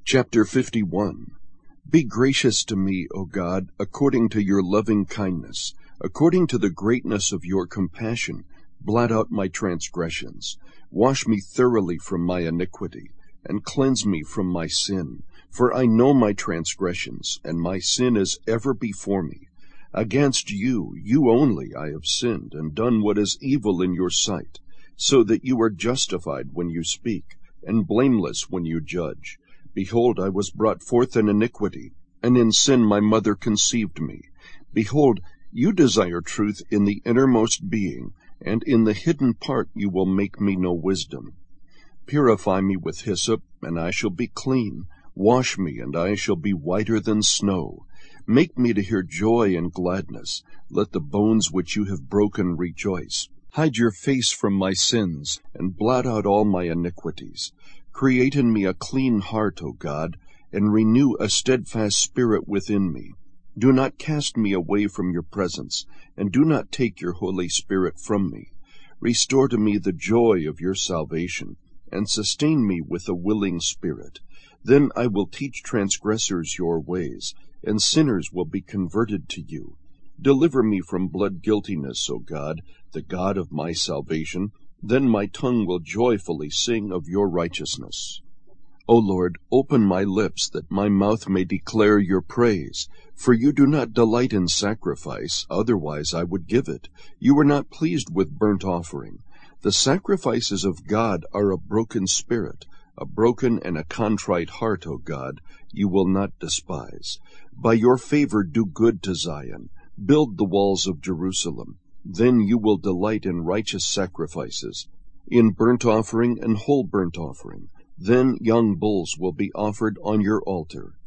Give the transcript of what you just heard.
Chapter 51. Be gracious to me, O God, according to your loving kindness, according to the greatness of your compassion. Blot out my transgressions. Wash me thoroughly from my iniquity, and cleanse me from my sin. For I know my transgressions, and my sin is ever before me. Against you, you only, I have sinned, and done what is evil in your sight, so that you are justified when you speak, and blameless when you judge. Behold, I was brought forth in iniquity, and in sin my mother conceived me. Behold, you desire truth in the innermost being, and in the hidden part you will make me know wisdom. Purify me with hyssop, and I shall be clean. Wash me, and I shall be whiter than snow. Make me to hear joy and gladness. Let the bones which you have broken rejoice. Hide your face from my sins, and blot out all my iniquities. Create in me a clean heart, O God, and renew a steadfast spirit within me. Do not cast me away from your presence, and do not take your Holy Spirit from me. Restore to me the joy of your salvation, and sustain me with a willing spirit. Then I will teach transgressors your ways, and sinners will be converted to you. Deliver me from blood guiltiness, O God, the God of my salvation. Then my tongue will joyfully sing of your righteousness. O Lord, open my lips, that my mouth may declare your praise. For you do not delight in sacrifice, otherwise I would give it. You are not pleased with burnt offering. The sacrifices of God are a broken spirit, a broken and a contrite heart, O God, you will not despise. By your favor do good to Zion. Build the walls of Jerusalem. Then you will delight in righteous sacrifices, in burnt offering and whole burnt offering. Then young bulls will be offered on your altar.